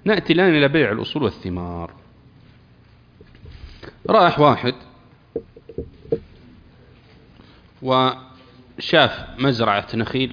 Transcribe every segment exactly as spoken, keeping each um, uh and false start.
نأتي الآن إلى بيع الأصول والثمار. راح واحد وشاف مزرعة نخيل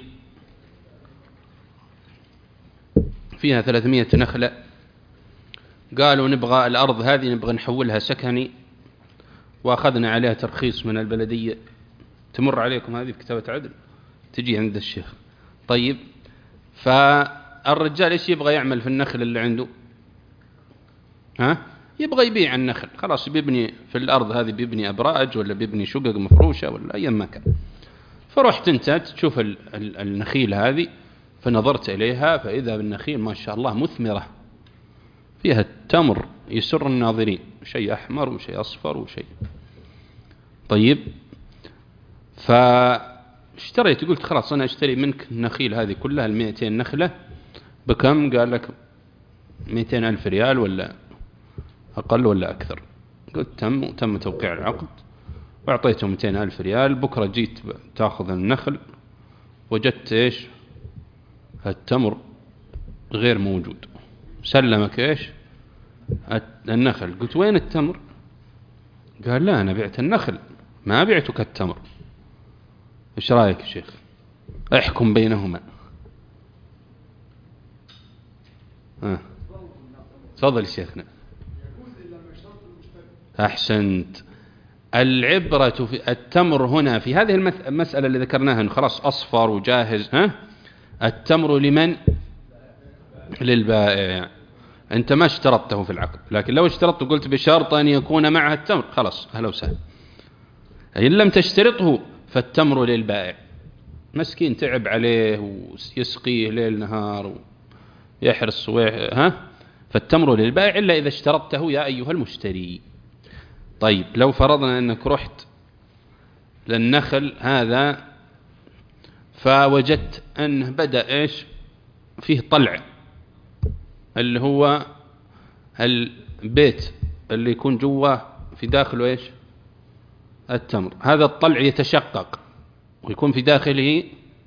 فيها ثلاثمائة نخلة، قالوا نبغى الأرض هذه نبغى نحولها سكني، وأخذنا عليها ترخيص من البلدية. تمر عليكم هذه بكتابة عدل، تجي عند الشيخ. طيب، فالرجال إيش يبغى يعمل في النخل اللي عنده؟ ها؟ يبغى يبيع النخل، خلاص بيبني في الأرض هذه، بيبني أبراج ولا بيبني شقق مفروشة ولا أي مكان. فرحت أنت تشوف النخيل هذه، فنظرت إليها فإذا بالنخيل ما شاء الله مثمرة، فيها التمر يسر الناظرين، شيء أحمر وشيء أصفر وشيء. طيب، فاشتريت، قلت خلاص أنا أشتري منك النخيل هذه كلها المئتين نخلة بكم؟ قال لك مئتين ألف ريال ولا أقل ولا أكثر. قلت تم تم توقيع العقد وأعطيته مئتين ألف ريال. بكرة جيت تأخذ النخل، وجدت إيش؟ التمر غير موجود. سلمك إيش؟ النخل. قلت وين التمر؟ قال لا، أنا بعت النخل ما بعتك التمر. إيش رأيك يا شيخ؟ احكم بينهما. ها، تفضل شيخنا. أحسنت. العبرة في التمر هنا في هذه المسألة اللي ذكرناها أنه خلاص أصفر وجاهز. ها، التمر لمن؟ للبائع. أنت ما اشترطته في العقد، لكن لو اشترطت وقلت بشرط أن يكون معها التمر، خلاص أهلا وسهلا. إن لم تشترطه فالتمر للبائع. مسكين تعب عليه ويسقيه ليل نهار ويحرص ويح... ها، فالتمر للبائع إلا إذا اشترطته يا أيها المشتري. طيب، لو فرضنا أنك رحت للنخل هذا فوجدت أنه بدأ إيش؟ فيه طلع، اللي هو البيت اللي يكون جواه في داخله إيش؟ التمر. هذا الطلع يتشقق ويكون في داخله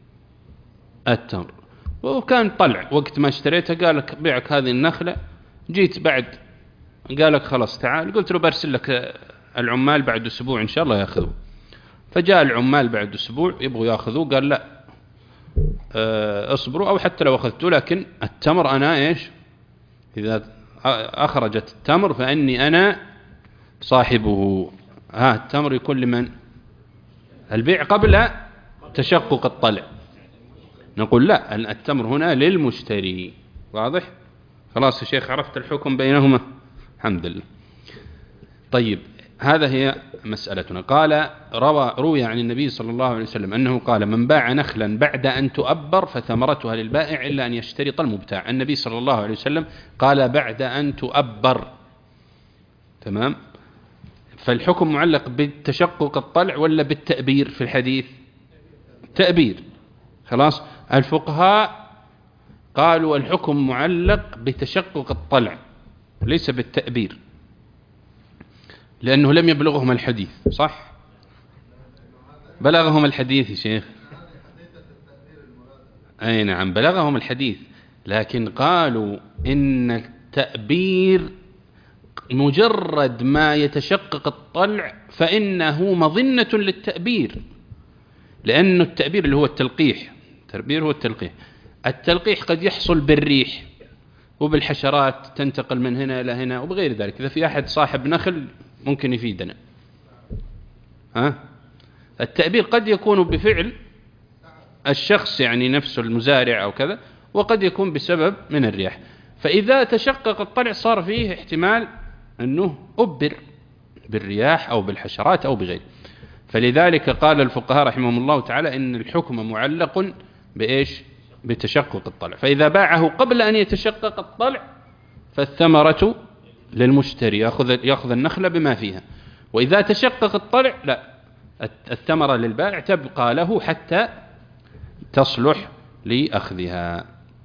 التمر، وكان طلع وقت ما اشتريته. قالك بيعك هذه النخلة. جيت بعد قالك خلاص تعال، قلت له برسل لك العمال بعد أسبوع إن شاء الله يأخذوا. فجاء العمال بعد أسبوع يبغوا يأخذوا، قال لا اه اصبروا، أو حتى لو أخذتوا لكن التمر أنا إيش؟ إذا أخرجت التمر فإني أنا صاحبه. ها، التمر يكون لمن؟ البيع قبل تشقق الطلع. نقول لا، التمر هنا للمشتري. واضح؟ خلاص يا شيخ، عرفت الحكم بينهما؟ الحمد لله. طيب، هذا هي مسألتنا. قال روى روي عن النبي صلى الله عليه وسلم أنه قال من باع نخلا بعد أن تؤبر فثمرتها للبائع إلا أن يشترط المبتاع. النبي صلى الله عليه وسلم قال بعد أن تؤبر. تمام؟ فالحكم معلق بالتشقق الطلع ولا بالتأبير في الحديث؟ تأبير. خلاص، الفقهاء قالوا الحكم معلق بتشقق الطلع ليس بالتأبير، لأنه لم يبلغهم الحديث. صح؟ بلغهم الحديث يا شيخ. أي نعم، بلغهم الحديث، لكن قالوا إن التأبير مجرد ما يتشقق الطلع فإنه مظنة للتأبير، لأنه التأبير اللي هو التلقيح. التأبير هو التلقيح. التلقيح قد يحصل بالريح وبالحشرات تنتقل من هنا إلى هنا وبغير ذلك. إذا في أحد صاحب نخل ممكن يفيدنا. ها؟ التأبير قد يكون بفعل الشخص يعني نفسه المزارع أو كذا، وقد يكون بسبب من الرياح. فإذا تشقق الطلع صار فيه احتمال أنه أبر بالرياح أو بالحشرات أو بغير. فلذلك قال الفقهاء رحمهم الله تعالى إن الحكم معلق بإيش؟ بتشقق الطلع. فإذا باعه قبل أن يتشقق الطلع فالثمرة للمشتري، يأخذ يأخذ النخلة بما فيها. وإذا تشقق الطلع لا، الثمرة للبائع تبقى له حتى تصلح لأخذها.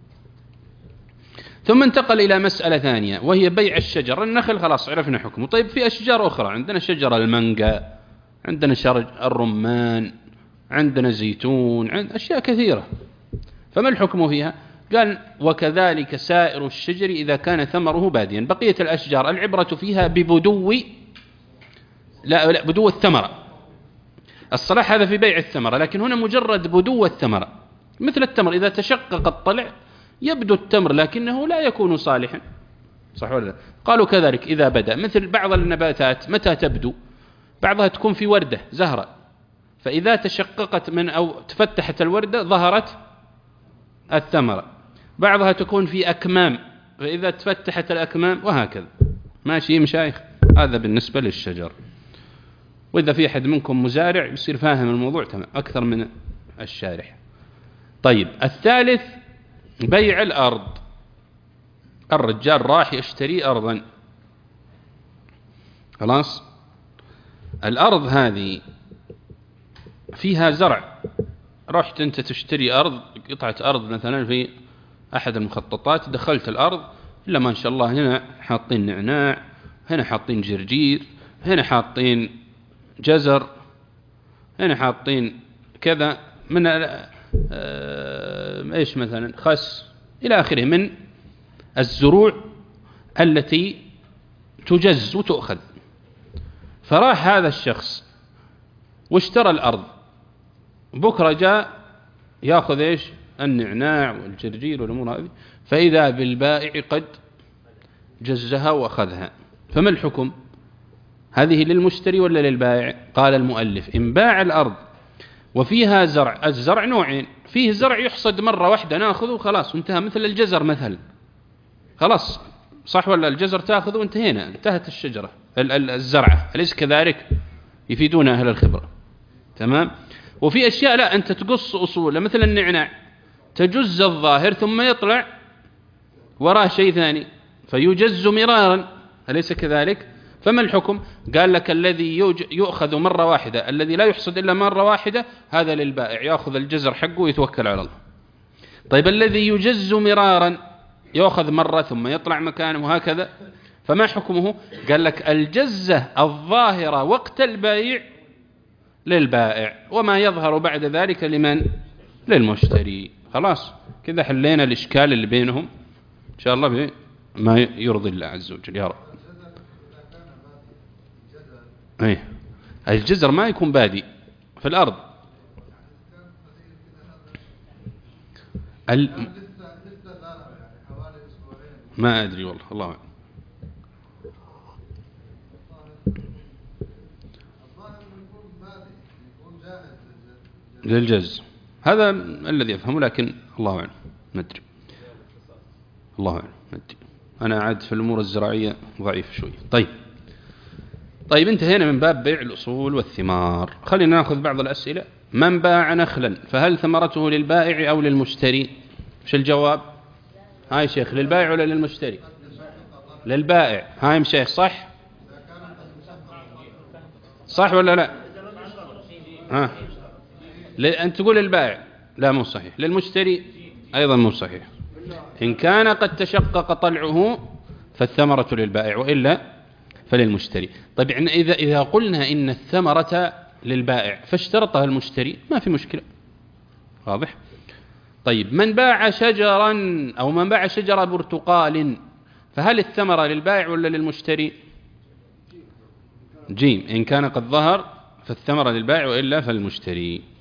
ثم انتقل إلى مسألة ثانية وهي بيع الشجر. النخل خلاص عرفنا حكمه. طيب، في أشجار أخرى، عندنا شجر المانجا، عندنا شجر الرمان، عندنا زيتون، عند أشياء كثيرة. فما الحكم فيها؟ قال وكذلك سائر الشجر إذا كان ثمره باديا. بقية الأشجار العبرة فيها ببدو لا, لا بدو الثمرة. الصلاح هذا في بيع الثمرة، لكن هنا مجرد بدو الثمرة، مثل التمر إذا تشقق الطلع يبدو التمر لكنه لا يكون صالحا، صح ولا لا؟ قالوا كذلك إذا بدأ، مثل بعض النباتات متى تبدو؟ بعضها تكون في وردة زهرة، فإذا تشققت من أو تفتحت الوردة ظهرت الثمرة. بعضها تكون في أكمام، فإذا تفتحت الأكمام، وهكذا. ماشي مشايخ؟ هذا بالنسبة للشجر. وإذا في أحد منكم مزارع يصير فاهم الموضوع تمام أكثر من الشارح. طيب الثالث بيع الأرض. الرجال راح يشتري أرضا، خلاص الأرض هذه فيها زرع، رحت أنت تشتري أرض، قطعة أرض مثلا في أحد المخططات، دخلت الأرض إلا ما شاء الله هنا حاطين نعناع، هنا حاطين جرجير، هنا حاطين جزر، هنا حاطين كذا من آه إيش مثلا خس إلى آخره من الزروع التي تجز وتؤخذ. فراح هذا الشخص واشترى الأرض، بكرة جاء يأخذ إيش النعناع والجرجير والأمور هذه، فإذا بالبائع قد جزها وأخذها. فما الحكم؟ هذه للمشتري ولا للبائع؟ قال المؤلف إن باع الأرض وفيها زرع، الزرع نوعين، فيه زرع يحصد مرة واحدة ناخذه خلاص وانتهى، مثل الجزر مثلا، خلاص صح ولا؟ الجزر تأخذه وانتهينا، انتهت الشجرة الزرعة، أليس كذلك؟ يفيدون أهل الخبرة، تمام. وفي أشياء لا، أنت تقص أصوله، مثل النعناع تجز الظاهر ثم يطلع وراء شيء ثاني فيجز مرارا، أليس كذلك؟ فما الحكم؟ قال لك الذي يؤخذ مرة واحدة، الذي لا يحصد إلا مرة واحدة، هذا للبائع، يأخذ الجزر حقه ويتوكل على الله. طيب الذي يجز مرارا، يأخذ مرة ثم يطلع مكانه وهكذا، فما حكمه؟ قال لك الجزة الظاهرة وقت البيع للبائع، وما يظهر بعد ذلك لمن؟ للمشتري. خلاص كذا حلينا الإشكال اللي بينهم إن شاء الله ما يرضي الله عز وجل يا رب. أيه. الجزر ما يكون بادي في الأرض. ال... ما أدري والله، الله أعلم. للجز هذا الذي أفهمه، لكن الله أعلم ما أدري، الله أعلم ما أدري. أنا عاد في الأمور الزراعية ضعيف شوي. طيب طيب انتهينا من باب بيع الأصول والثمار. خلينا نأخذ بعض الأسئلة. من باع نخلا فهل ثمرته للبائع أو للمشتري؟ وش الجواب؟ هاي شيخ، للبائع ولا للمشتري؟ للبائع. هاي مشيخ صح؟ صح ولا لا؟ ها أنت تقول للبائع، لا مو صحيح. للمشتري أيضا مو صحيح. إن كان قد تشقق طلعه فالثمرة للبائع، وإلا فللمشتري. طيب إذا إذا قلنا إن الثمرة للبائع فاشترطها المشتري ما في مشكلة، واضح؟ طيب من باع شجرا أو من باع شجرة برتقال فهل الثمرة للبائع ولا للمشتري؟ جيم. إن كان قد ظهر فالثمرة للبائع وإلا فالمشتري.